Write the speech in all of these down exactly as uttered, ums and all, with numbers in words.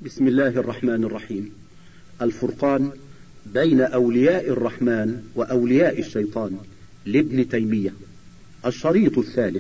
بسم الله الرحمن الرحيم. الفرقان بين أولياء الرحمن وأولياء الشيطان لابن تيمية، الشريط الثالث.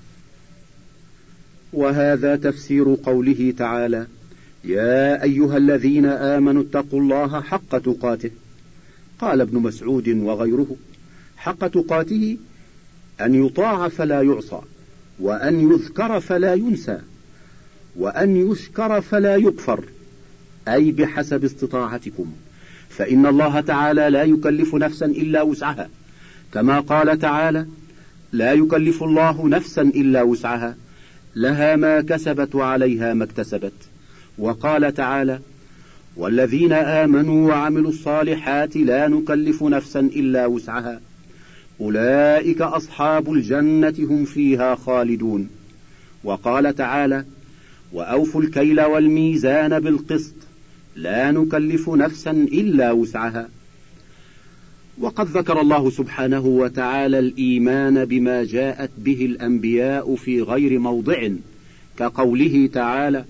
وهذا تفسير قوله تعالى: يا أيها الذين آمنوا اتقوا الله حق تقاته. قال ابن مسعود وغيره: حق تقاته أن يطاع فلا يعصى، وأن يذكر فلا ينسى، وأن يشكر فلا يكفر، أي بحسب استطاعتكم، فإن الله تعالى لا يكلف نفسا إلا وسعها، كما قال تعالى: لا يكلف الله نفسا إلا وسعها، لها ما كسبت وعليها ما اكتسبت. وقال تعالى: والذين آمنوا وعملوا الصالحات لا نكلف نفسا إلا وسعها، أولئك أصحاب الجنة هم فيها خالدون. وقال تعالى: وأوفوا الكيل والميزان بالقسط لا نكلف نفسا إلا وسعها. وقد ذكر الله سبحانه وتعالى الإيمان بما جاءت به الأنبياء في غير موضع، كقوله تعالى: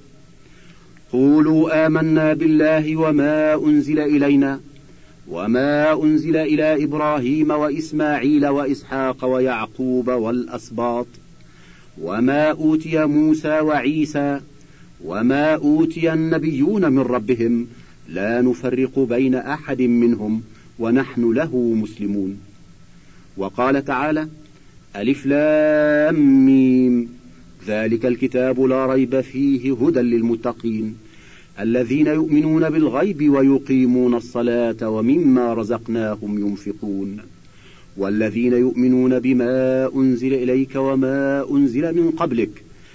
قولوا آمنا بالله وما أنزل إلينا وما أنزل إلى إبراهيم وإسماعيل وإسحاق ويعقوب والأسباط وما أوتي موسى وعيسى وما أوتي النبيون من ربهم لا نفرق بين أحد منهم ونحن له مسلمون. وقال تعالى: ألف لام ميم، ذلك الكتاب لا ريب فيه هدى للمتقين الذين يؤمنون بالغيب ويقيمون الصلاة ومما رزقناهم ينفقون والذين يؤمنون بما أنزل إليك وما أنزل من قبلك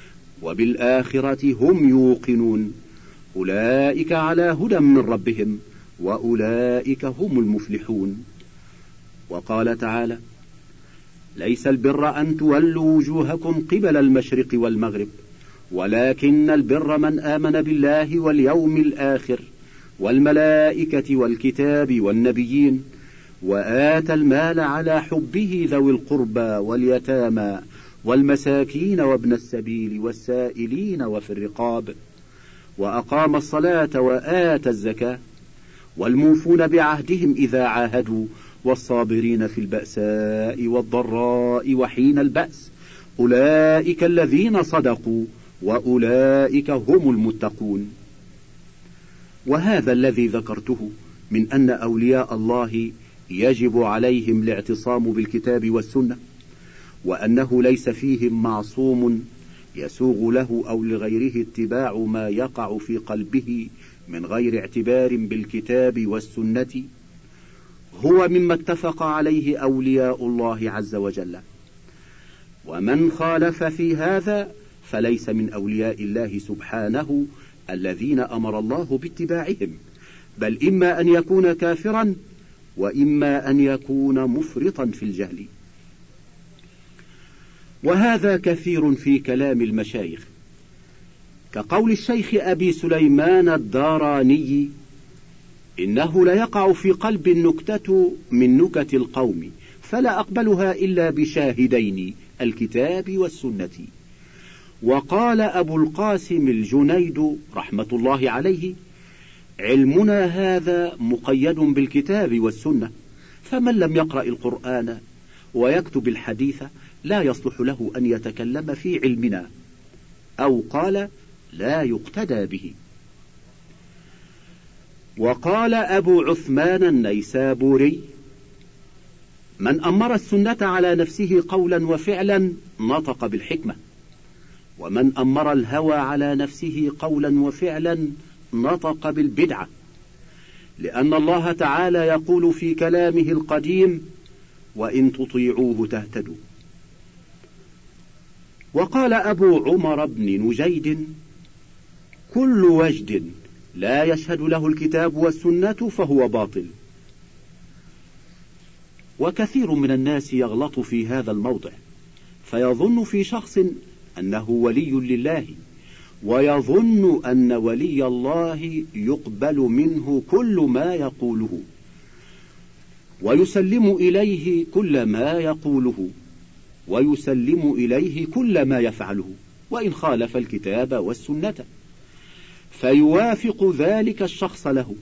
وبالآخرة هم يوقنون أولئك على هدى من ربهم وأولئك هم المفلحون. وقال تعالى: ليس البر أن تولوا وجوهكم قبل المشرق والمغرب ولكن البر من آمن بالله واليوم الآخر والملائكة والكتاب والنبيين وآتى المال على حبه ذوي القربى واليتامى والمساكين وابن السبيل والسائلين وفي الرقاب وأقام الصلاة وآتى الزكاة والموفون بعهدهم إذا عاهدوا والصابرين في البأساء والضراء وحين البأس أولئك الذين صدقوا وأولئك هم المتقون. وهذا الذي ذكرته من أن أولياء الله يجب عليهم الاعتصام بالكتاب والسنة، وأنه ليس فيهم معصوم يسوغ له أو لغيره اتباع ما يقع في قلبه من غير اعتبار بالكتاب والسنة، هو مما اتفق عليه أولياء الله عز وجل. ومن خالف في هذا فليس من أولياء الله سبحانه الذين أمر الله باتباعهم، بل إما أن يكون كافرا وإما أن يكون مفرطا في الجهل. وهذا كثير في كلام المشايخ، كقول الشيخ أبي سليمان الداراني: إنه ليقع في قلب النكتة من نكت القوم فلا أقبلها إلا بشاهدين، الكتاب والسنة. وقال أبو القاسم الجنيد رحمة الله عليه: علمنا هذا مقيد بالكتاب والسنة، فمن لم يقرأ القرآن ويكتب الحديث لا يصلح له أن يتكلم في علمنا، أو قال لا يقتدى به. وقال أبو عثمان النيسابوري: من أمر السنة على نفسه قولا وفعلا نطق بالحكمة، ومن أمر الهوى على نفسه قولا وفعلا نطق بالبدعة، لأن الله تعالى يقول في كلامه القديم: وإن تطيعوه تهتدوا. وقال أبو عمر بن نجيد: كل وجد لا يشهد له الكتاب والسنة فهو باطل. وكثير من الناس يغلط في هذا الموضع، فيظن في شخص أنه ولي لله، ويظن أن ولي الله يقبل منه كل ما يقوله ويسلم إليه كل ما يقوله ويسلم إليه كل ما يفعله وإن خالف الكتاب والسنة، فيوافق ذلك الشخص له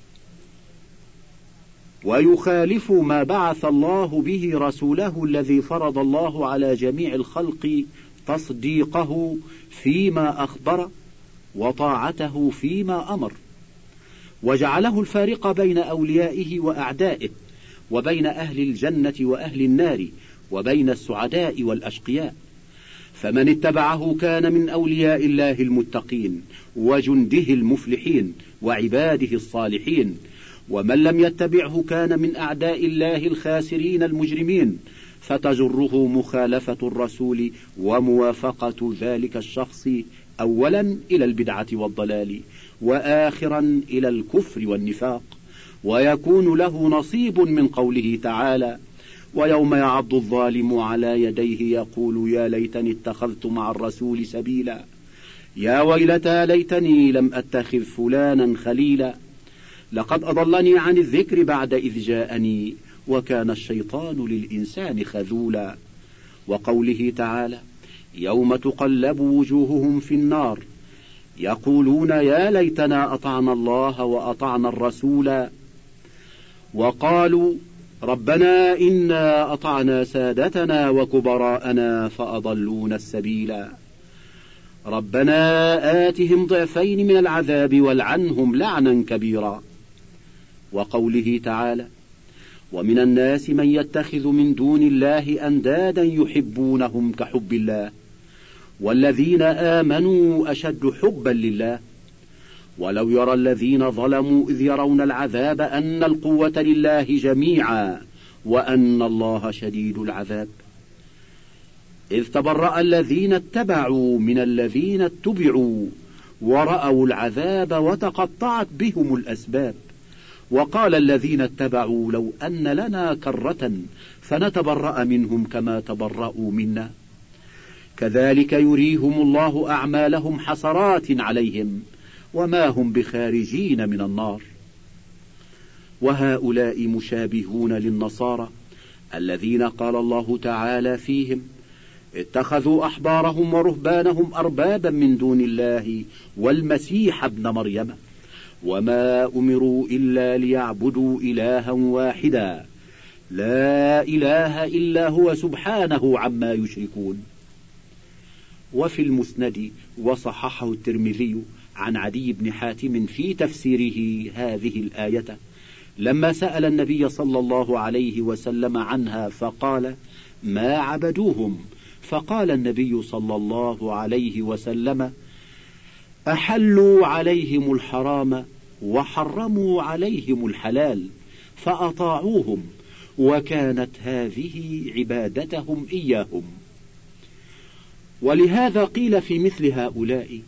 ويخالف ما بعث الله به رسوله الذي فرض الله على جميع الخلق تصديقه فيما أخبر وطاعته فيما أمر، وجعله الفارق بين أوليائه وأعدائه، وبين أهل الجنة وأهل النار، وبين السعداء والأشقياء. فمن اتبعه كان من أولياء الله المتقين وجنده المفلحين وعباده الصالحين، ومن لم يتبعه كان من أعداء الله الخاسرين المجرمين، فتجره مخالفة الرسول وموافقة ذلك الشخص أولا إلى البدعة والضلال، وآخرا إلى الكفر والنفاق، ويكون له نصيب من قوله تعالى: ويوم يعض الظالم على يديه يقول يا ليتني اتخذت مع الرسول سبيلا، يا ويلتى ليتني لم أتخذ فلانا خليلا، لقد أضلني عن الذكر بعد إذ جاءني وكان الشيطان للإنسان خذولا. وقوله تعالى: يوم تقلب وجوههم في النار يقولون يا ليتنا أطعنا الله وأطعنا الرسولا، وقالوا ربنا إنا أطعنا سادتنا وكبراءنا فأضلونا السبيلا، ربنا آتهم ضعفين من العذاب والعنهم لعنا كبيرا. وقوله تعالى: ومن الناس من يتخذ من دون الله أندادا يحبونهم كحب الله والذين آمنوا أشد حبا لله، ولو يرى الذين ظلموا إذ يرون العذاب أن القوة لله جميعا وأن الله شديد العذاب، إذ تبرأ الذين اتبعوا من الذين اتبعوا ورأوا العذاب وتقطعت بهم الأسباب، وقال الذين اتبعوا لو أن لنا كرة فنتبرأ منهم كما تبرأوا منا، كذلك يريهم الله أعمالهم حسرات عليهم وما هم بخارجين من النار. وهؤلاء مشابهون للنصارى الذين قال الله تعالى فيهم: اتخذوا أحبارهم ورهبانهم أربابا من دون الله والمسيح ابن مريم وما أمروا إلا ليعبدوا إلها واحدا لا إله إلا هو سبحانه عما يشركون. وفي المسند وصححه الترمذي عن عدي بن حاتم في تفسيره هذه الآية لما سأل النبي صلى الله عليه وسلم عنها فقال: ما عبدوهم؟ فقال النبي صلى الله عليه وسلم: أحلوا عليهم الحرام وحرموا عليهم الحلال فأطاعوهم، وكانت هذه عبادتهم إياهم. ولهذا قيل في مثل هؤلاء: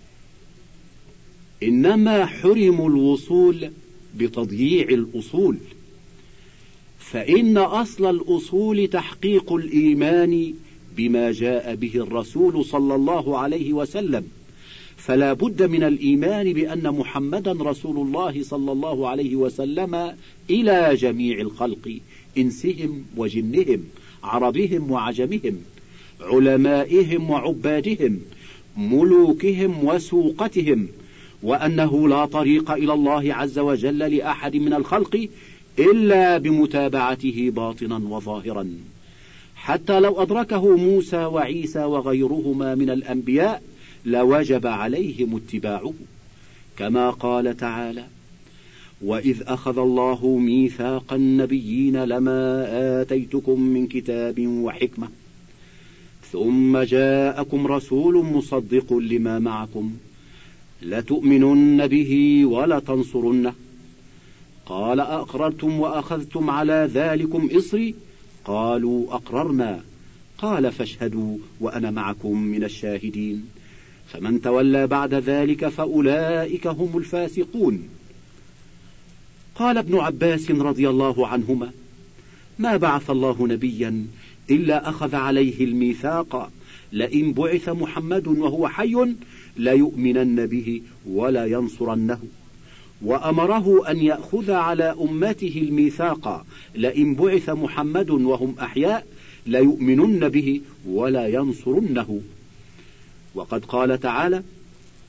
إنما حرموا الوصول بتضييع الأصول، فإن أصل الأصول تحقيق الإيمان بما جاء به الرسول صلى الله عليه وسلم، فلا بد من الإيمان بأن محمدا رسول الله صلى الله عليه وسلم إلى جميع الخلق، إنسهم وجنهم، عربهم وعجمهم، علمائهم وعبادهم، ملوكهم وسوقتهم، وأنه لا طريق إلى الله عز وجل لأحد من الخلق إلا بمتابعته باطنا وظاهرا، حتى لو أدركه موسى وعيسى وغيرهما من الأنبياء لوجب عليهم اتباعه، كما قال تعالى: وإذ أخذ الله ميثاق النبيين لما آتيتكم من كتاب وحكمة ثم جاءكم رسول مصدق لما معكم لتؤمنن به ولتنصرنه، قال أقررتم وأخذتم على ذلكم إصري؟ قالوا أقررنا، قال فاشهدوا وأنا معكم من الشاهدين، فمن تولى بعد ذلك فأولئك هم الفاسقون. قال ابن عباس رضي الله عنهما: ما بعث الله نبيا إلا أخذ عليه الميثاق لئن بعث محمد وهو حي ليؤمنن به ولا ينصرنه، وأمره أن يأخذ على أمته الميثاق لئن بعث محمد وهم أحياء ليؤمنن به ولا ينصرنه. وقد قال تعالى: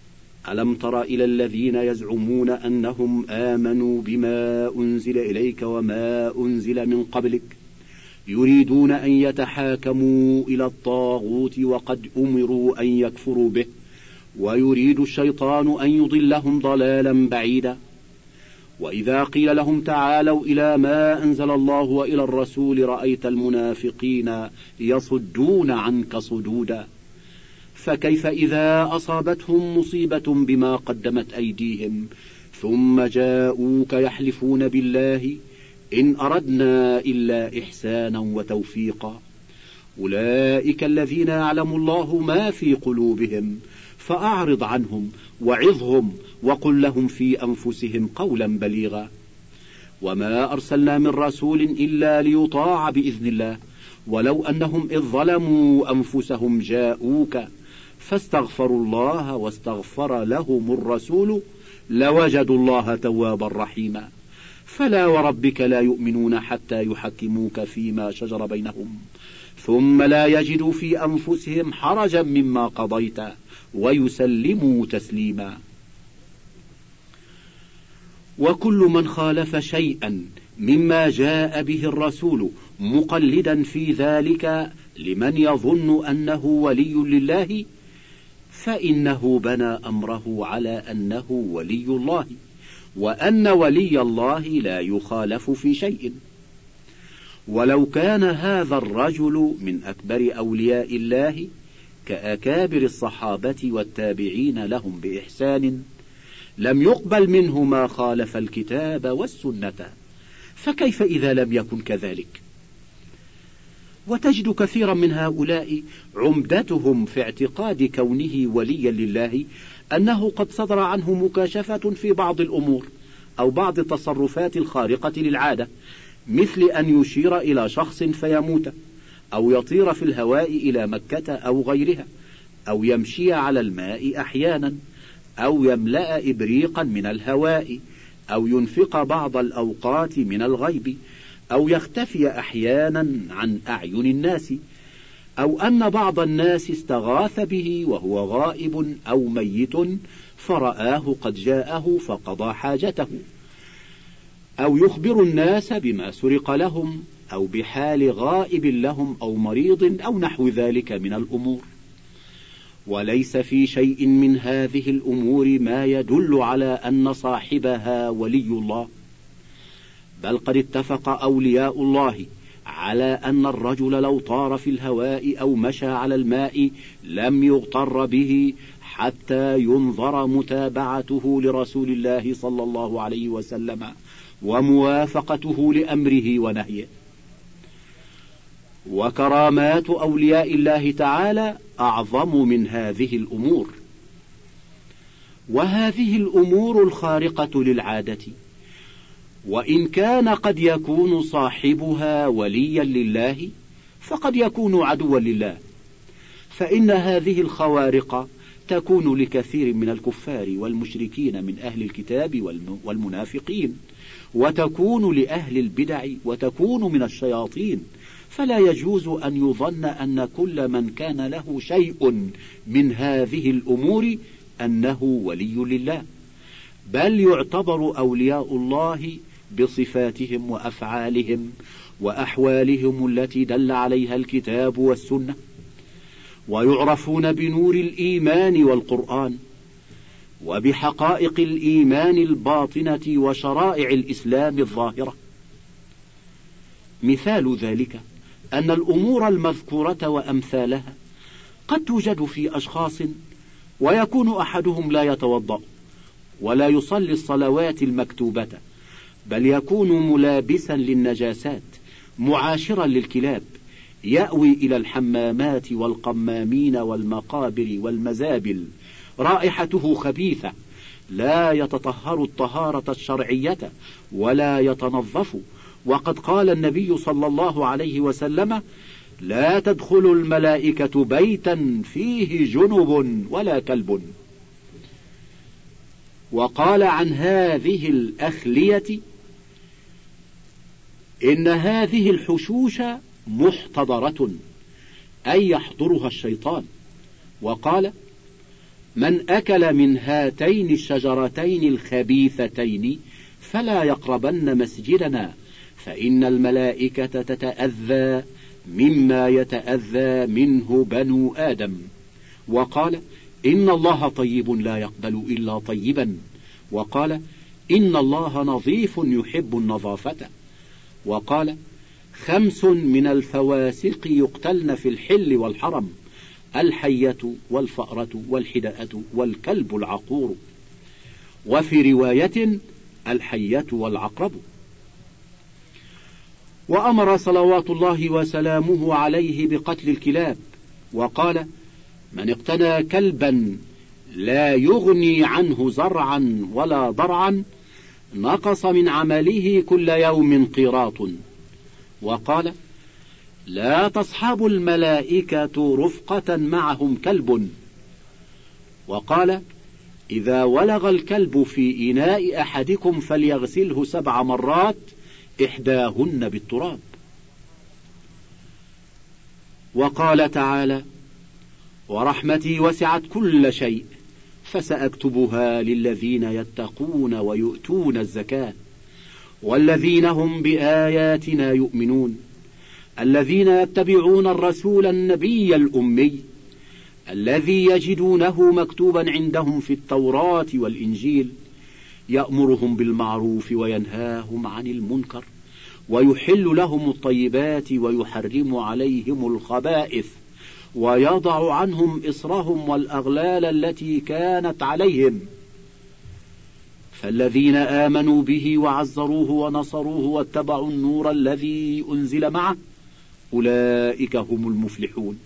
ألم تر إلى الذين يزعمون أنهم آمنوا بما أنزل إليك وما أنزل من قبلك يريدون أن يتحاكموا إلى الطاغوت وقد أمروا أن يكفروا به ويريد الشيطان أن يضلهم ضلالا بعيدا. وإذا قيل لهم تعالوا إلى ما أنزل الله وإلى الرسول رأيت المنافقين يصدون عنك صدودا. فكيف إذا أصابتهم مصيبة بما قدمت أيديهم ثم جاءوك يحلفون بالله إن أردنا إلا إحسانا وتوفيقا أولئك الذين يعلم الله ما في قلوبهم فأعرض عنهم وعظهم وقل لهم في أنفسهم قولا بليغا. وما أرسلنا من رسول إلا ليطاع بإذن الله ولو أنهم إذ ظلموا أنفسهم جاءوك فاستغفروا الله واستغفر لهم الرسول لوجدوا الله توابا رحيما. فلا وربك لا يؤمنون حتى يحكموك فيما شجر بينهم ثم لا يجدوا في أنفسهم حرجا مما قضيت ويسلموا تسليما. وكل من خالف شيئا مما جاء به الرسول مقلدا في ذلك لمن يظن أنه ولي لله فإنه بنى أمره على أنه ولي الله وأن ولي الله لا يخالف في شيء. ولو كان هذا الرجل من أكبر أولياء الله كأكابر الصحابة والتابعين لهم بإحسان لم يقبل منه ما خالف الكتاب والسنة، فكيف إذا لم يكن كذلك؟ وتجد كثيرا من هؤلاء عمدتهم في اعتقاد كونه وليا لله أنه قد صدر عنه مكاشفة في بعض الأمور أو بعض التصرفات الخارقة للعادة، مثل أن يشير إلى شخص فيموت، أو يطير في الهواء إلى مكة أو غيرها، أو يمشي على الماء أحيانا، أو يملأ إبريقا من الهواء، أو ينفق بعض الأوقات من الغيب، أو يختفي أحيانا عن أعين الناس، أو أن بعض الناس استغاث به وهو غائب أو ميت فرآه قد جاءه فقضى حاجته، أو يخبر الناس بما سرق لهم أو بحال غائب لهم أو مريض أو نحو ذلك من الأمور. وليس في شيء من هذه الأمور ما يدل على أن صاحبها ولي الله، بل قد اتفق أولياء الله على أن الرجل لو طار في الهواء أو مشى على الماء لم يغتر به حتى ينظر متابعته لرسول الله صلى الله عليه وسلم وموافقته لأمره ونهيه. وكرامات أولياء الله تعالى أعظم من هذه الأمور. وهذه الأمور الخارقة للعادة وإن كان قد يكون صاحبها وليا لله فقد يكون عدوا لله، فإن هذه الخوارق تكون لكثير من الكفار والمشركين من أهل الكتاب والمنافقين، وتكون لأهل البدع، وتكون من الشياطين. فلا يجوز أن يظن أن كل من كان له شيء من هذه الأمور أنه ولي لله، بل يعتبر أولياء الله بصفاتهم وأفعالهم وأحوالهم التي دل عليها الكتاب والسنة، ويعرفون بنور الإيمان والقرآن وبحقائق الإيمان الباطنة وشرائع الإسلام الظاهرة. مثال ذلك أن الأمور المذكورة وأمثالها قد توجد في أشخاص ويكون أحدهم لا يتوضأ ولا يصلي الصلوات المكتوبة، بل يكون ملابسا للنجاسات معاشرا للكلاب، يأوي إلى الحمامات والقمامين والمقابر والمزابل، رائحته خبيثة، لا يتطهر الطهارة الشرعية ولا يتنظف. وقد قال النبي صلى الله عليه وسلم: لا تدخل الملائكة بيتا فيه جنب ولا كلب. وقال عن هذه الأخلية: إن هذه الحشوش محتضرة، أي يحضرها الشيطان. وقال: من أكل من هاتين الشجرتين الخبيثتين فلا يقربن مسجدنا فإن الملائكة تتأذى مما يتأذى منه بنو آدم. وقال إن الله طيب لا يقبل إلا طيبا. وقال إن الله نظيف يحب النظافة. وقال خمس من الفواسق يقتلن في الحل والحرم: الحية والفأرة والحدأة والكلب العقور. وفي رواية الحية والعقرب. وأمر صلوات الله وسلامه عليه بقتل الكلاب، وقال من اقتنى كلبا لا يغني عنه زرعا ولا ضرعا نقص من عمله كل يوم قيراط. وقال لا تصحب الملائكة رفقة معهم كلب. وقال إذا ولغ الكلب في إناء أحدكم فليغسله سبع مرات إحداهن بالتراب. وقال تعالى ورحمتي وسعت كل شيء فسأكتبها للذين يتقون ويؤتون الزكاة والذين هم بآياتنا يؤمنون الذين يتبعون الرسول النبي الأمي الذي يجدونه مكتوبا عندهم في التوراة والإنجيل يأمرهم بالمعروف وينهاهم عن المنكر ويحل لهم الطيبات ويحرم عليهم الخبائث ويضع عنهم إصرهم والأغلال التي كانت عليهم. فالذين آمنوا به وعزروه ونصروه واتبعوا النور الذي أنزل معه أولئك هم المفلحون.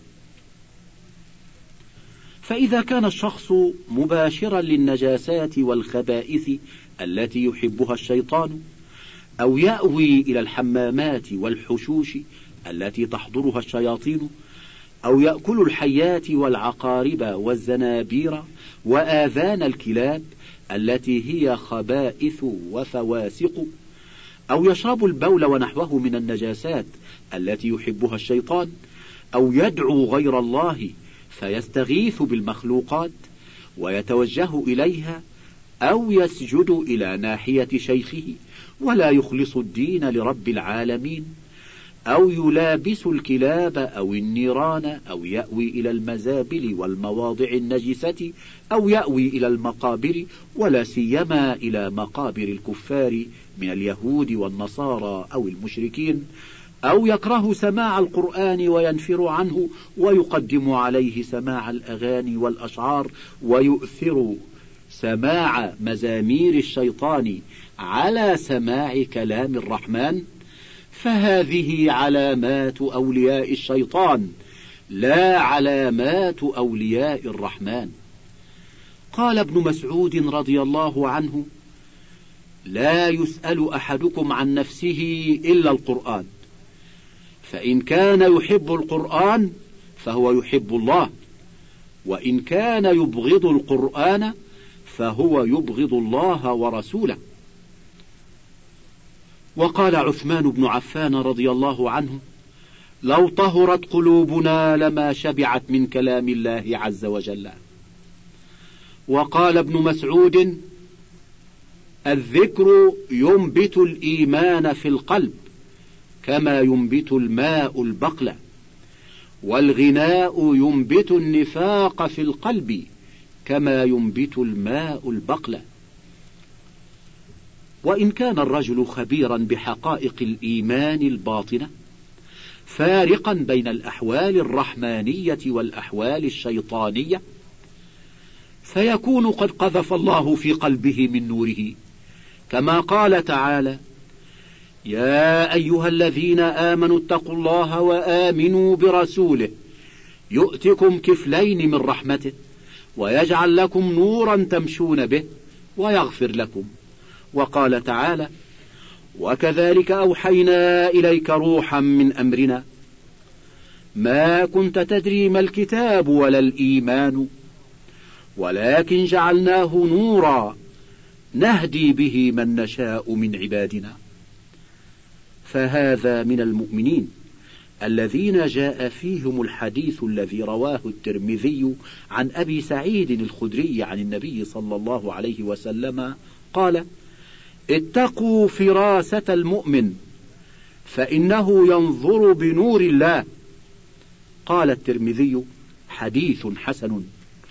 فإذا كان الشخص مباشرا للنجاسات والخبائث التي يحبها الشيطان أو يأوي إلى الحمامات والحشوش التي تحضرها الشياطين أو يأكل الحيات والعقارب والزنابير وآذان الكلاب التي هي خبائث وفواسق أو يشرب البول ونحوه من النجاسات التي يحبها الشيطان أو يدعو غير الله فيستغيث بالمخلوقات ويتوجه إليها أو يسجد إلى ناحية شيخه ولا يخلص الدين لرب العالمين أو يلابس الكلاب أو النيران أو يأوي إلى المزابل والمواضع النجسة أو يأوي إلى المقابر ولا سيما إلى مقابر الكفار من اليهود والنصارى أو المشركين أو يكره سماع القرآن وينفر عنه ويقدم عليه سماع الأغاني والأشعار ويؤثر سماع مزامير الشيطان على سماع كلام الرحمن فهذه علامات أولياء الشيطان لا علامات أولياء الرحمن. قال ابن مسعود رضي الله عنه لا يسأل أحدكم عن نفسه إلا القرآن فإن كان يحب القرآن فهو يحب الله وإن كان يبغض القرآن فهو يبغض الله ورسوله. وقال عثمان بن عفان رضي الله عنه لو طهرت قلوبنا لما شبعت من كلام الله عز وجل. وقال ابن مسعود الذكر ينبت الإيمان في القلب كما ينبت الماء البقلة والغناء ينبت النفاق في القلب كما ينبت الماء البقلة. وإن كان الرجل خبيرا بحقائق الإيمان الباطنة فارقا بين الأحوال الرحمانية والأحوال الشيطانية فيكون قد قذف الله في قلبه من نوره كما قال تعالى يا أيها الذين آمنوا اتقوا الله وآمنوا برسوله يؤتكم كفلين من رحمته ويجعل لكم نورا تمشون به ويغفر لكم. وقال تعالى وكذلك أوحينا إليك روحا من أمرنا ما كنت تدري ما الكتاب ولا الإيمان ولكن جعلناه نورا نهدي به من نشاء من عبادنا. فهذا من المؤمنين الذين جاء فيهم الحديث الذي رواه الترمذي عن أبي سعيد الخدري عن النبي صلى الله عليه وسلم قال: اتقوا فراسة المؤمن فإنه ينظر بنور الله. قال الترمذي: حديث حسن.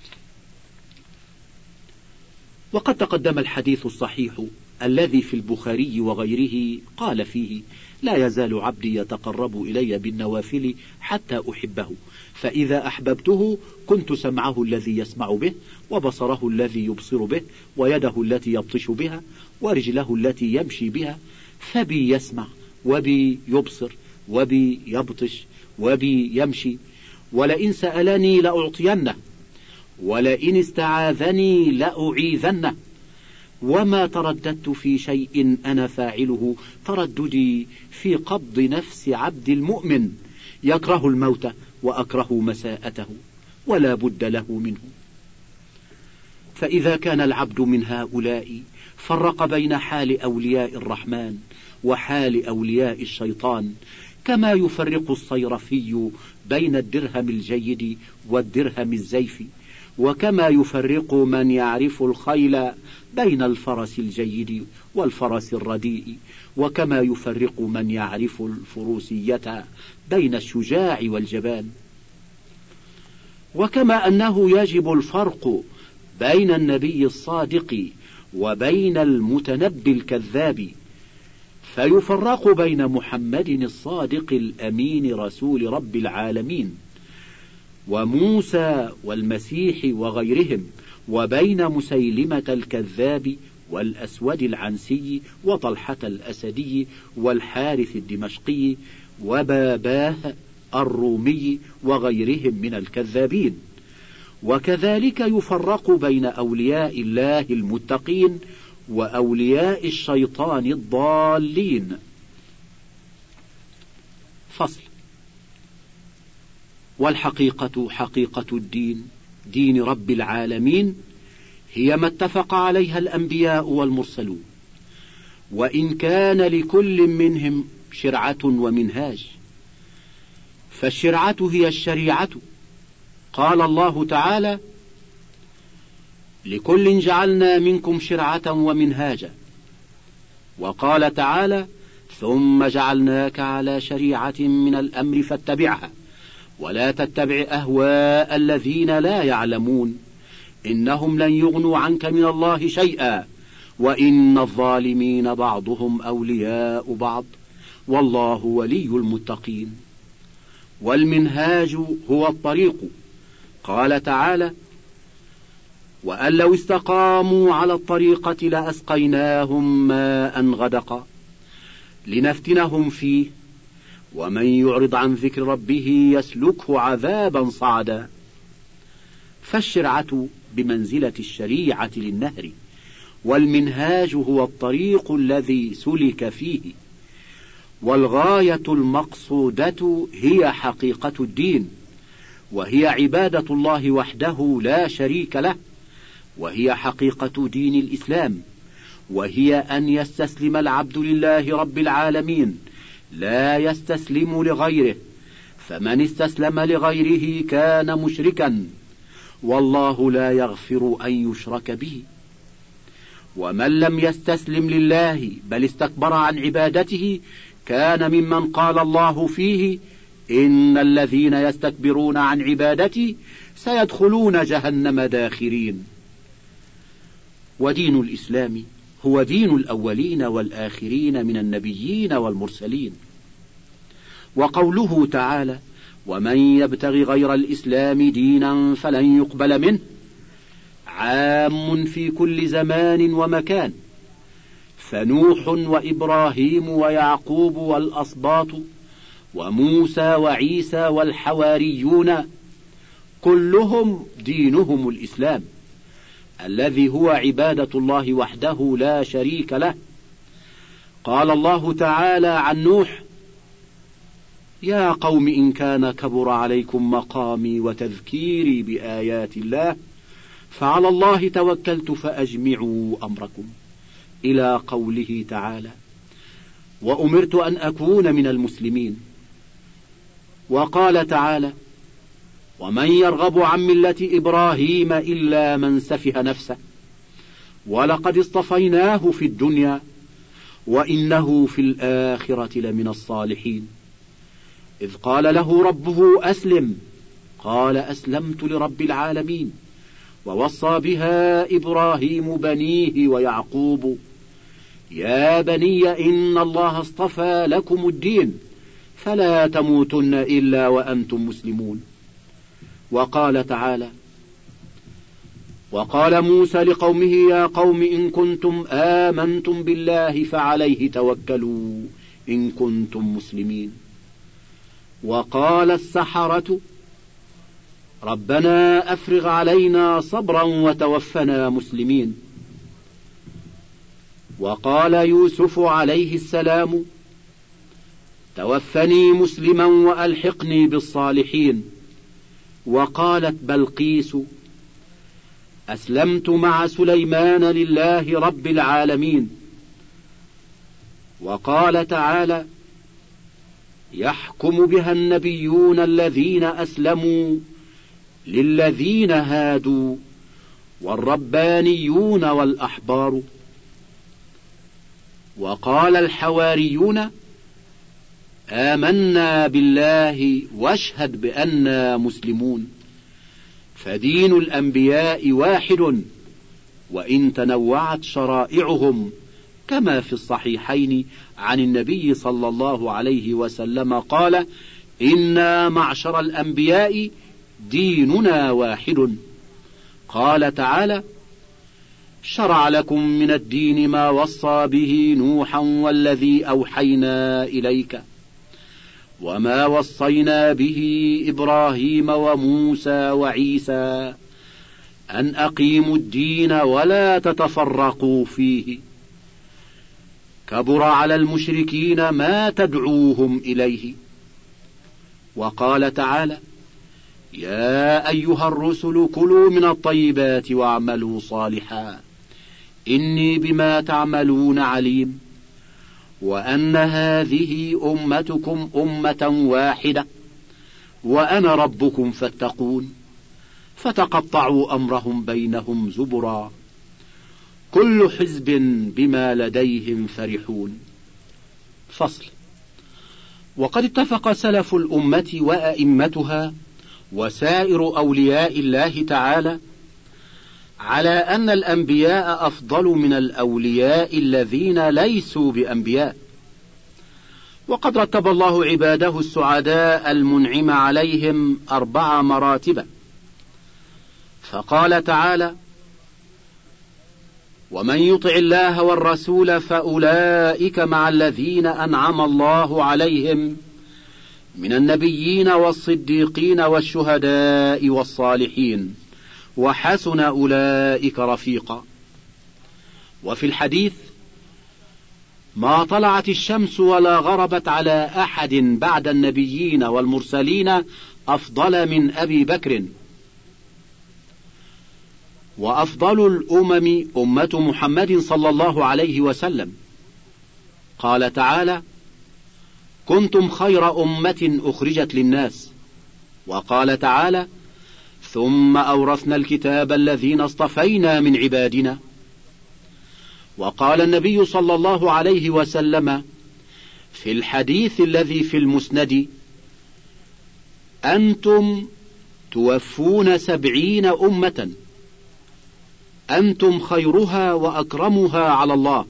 وقد تقدم الحديث الصحيح الذي في البخاري وغيره قال فيه: لا يزال عبدي يتقرب إلي بالنوافل حتى أحبه، فإذا أحببته كنت سمعه الذي يسمع به، وبصره الذي يبصر به، ويده التي يبطش بها، ورجله التي يمشي بها، فبي يسمع وبي يبصر وبي يبطش وبي يمشي، ولئن سألني لأعطينه، ولئن استعاذني لأعيذنه، وما ترددت في شيء أنا فاعله ترددي في قبض نفس عبد المؤمن، يكره الموت وأكره مساءته، ولا بد له منه. فإذا كان العبد من هؤلاء فرق بين حال أولياء الرحمن وحال أولياء الشيطان، كما يفرق الصيرفي بين الدرهم الجيد والدرهم الزيف، وكما يفرق من يعرف الخيل بين الفرس الجيد والفرس الرديء، وكما يفرق من يعرف الفروسية بين الشجاع والجبان، وكما أنه يجب الفرق بين النبي الصادق وبين المتنبي الكذاب، فيفرق بين محمد الصادق الأمين رسول رب العالمين وموسى والمسيح وغيرهم، وبين مسيلمة الكذاب والأسود العنسي وطلحة الأسدي والحارث الدمشقي وباباه الرومي وغيرهم من الكذابين. وكذلك يفرق بين أولياء الله المتقين وأولياء الشيطان الضالين. فصل. والحقيقة حقيقة الدين، دين رب العالمين، هي ما اتفق عليها الأنبياء والمرسلون، وإن كان لكل منهم شرعة ومنهاج، فالشرعة هي الشريعة. قال الله تعالى: لكل جعلنا منكم شرعة ومنهاجا. وقال تعالى: ثم جعلناك على شريعة من الأمر فاتبعها ولا تتبع أهواء الذين لا يعلمون إنهم لن يغنوا عنك من الله شيئا وإن الظالمين بعضهم أولياء بعض والله ولي المتقين. والمنهاج هو الطريق. قال تعالى: وأن لو استقاموا على الطريقة لأسقيناهم ماء غدقا لنفتنهم فيه ومن يعرض عن ذكر ربه يسلكه عذابا صعدا. فالشرعة بمنزلة الشريعة للنهر، والمنهاج هو الطريق الذي سلك فيه، والغاية المقصودة هي حقيقة الدين، وهي عبادة الله وحده لا شريك له، وهي حقيقة دين الإسلام، وهي أن يستسلم العبد لله رب العالمين لا يستسلم لغيره، فمن استسلم لغيره كان مشركا، والله لا يغفر أن يشرك به. ومن لم يستسلم لله بل استكبر عن عبادته كان ممن قال الله فيه: إن الذين يستكبرون عن عبادتي سيدخلون جهنم داخرين. ودين الإسلام هو دين الأولين والآخرين من النبيين والمرسلين. وقوله تعالى: ومن يبتغ غير الإسلام دينا فلن يقبل منه، عام في كل زمان ومكان، فنوح وإبراهيم ويعقوب والأسباط وموسى وعيسى والحواريون كلهم دينهم الإسلام، الذي هو عبادة الله وحده لا شريك له. قال الله تعالى عن نوح: يا قوم إن كان كبر عليكم مقامي وتذكيري بآيات الله فعلى الله توكلت فأجمعوا أمركم، إلى قوله تعالى: وأمرت أن أكون من المسلمين. وقال تعالى: ومن يرغب عن ملة إبراهيم إلا من سفه نفسه ولقد اصطفيناه في الدنيا وإنه في الآخرة لمن الصالحين. إذ قال له ربه أسلم قال أسلمت لرب العالمين. ووصى بها إبراهيم بنيه ويعقوب يا بني إن الله اصطفى لكم الدين فلا تموتن إلا وأنتم مسلمون. وقال تعالى: وقال موسى لقومه يا قوم إن كنتم آمنتم بالله فعليه توكلوا إن كنتم مسلمين. وقال السحرة ربنا أفرغ علينا صبرا وتوفنا مسلمين. وقال يوسف عليه السلام توفني مسلما وألحقني بالصالحين. وقالت بلقيس أسلمت مع سليمان لله رب العالمين. وقال تعالى يحكم بها النبيون الذين أسلموا للذين هادوا والربانيون والأحبار. وقال الحواريون آمنا بالله واشهد بأننا مسلمون. فدين الأنبياء واحد وإن تنوعت شرائعهم، كما في الصحيحين عن النبي صلى الله عليه وسلم قال: إنا معشر الأنبياء ديننا واحد. قال تعالى: شرع لكم من الدين ما وصى به نوحا والذي أوحينا إليك وما وصينا به إبراهيم وموسى وعيسى أن أقيموا الدين ولا تتفرقوا فيه كبر على المشركين ما تدعوهم إليه. وقال تعالى: يا أيها الرسل كلوا من الطيبات واعملوا صالحا إني بما تعملون عليم وأن هذه أمتكم أمة واحدة وأنا ربكم فاتقون. فتقطعوا أمرهم بينهم زبرا كل حزب بما لديهم فرحون. فصل. وقد اتفق سلف الأمة وأئمتها وسائر أولياء الله تعالى على أن الأنبياء أفضل من الأولياء الذين ليسوا بأنبياء. وقد رتب الله عباده السعداء المنعم عليهم أربع مراتب، فقال تعالى: ومن يطع الله والرسول فأولئك مع الذين أنعم الله عليهم من النبيين والصديقين والشهداء والصالحين وحسن أولئك رفيقا. وفي الحديث: ما طلعت الشمس ولا غربت على أحد بعد النبيين والمرسلين أفضل من أبي بكر. وأفضل الأمم أمة محمد صلى الله عليه وسلم. قال تعالى: كنتم خير أمة أخرجت للناس. وقال تعالى: ثم أورثنا الكتاب الذين اصطفينا من عبادنا. وقال النبي صلى الله عليه وسلم في الحديث الذي في المسند: أنتم توفون سبعين أمة أنتم خيرها وأكرمها على الله.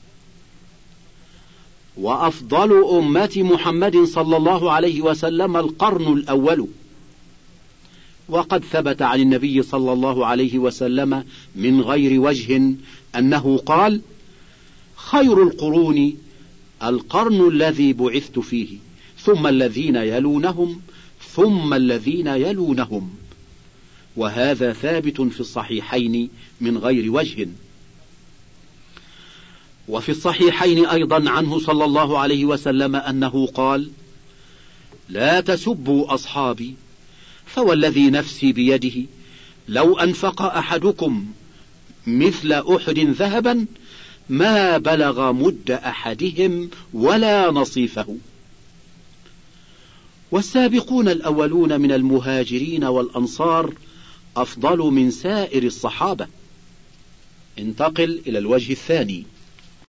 وأفضل أمة محمد صلى الله عليه وسلم القرن الأول. وقد ثبت عن النبي صلى الله عليه وسلم من غير وجه أنه قال: خير القرون القرن الذي بعثت فيه ثم الذين يلونهم ثم الذين يلونهم. وهذا ثابت في الصحيحين من غير وجه. وفي الصحيحين أيضا عنه صلى الله عليه وسلم أنه قال: لا تسبوا أصحابي فوالذي نفسي بيده لو أنفق أحدكم مثل أحد ذهبا ما بلغ مد أحدهم ولا نصيفه. والسابقون الأولون من المهاجرين والأنصار أفضل من سائر الصحابة. انتقل إلى الوجه الثاني.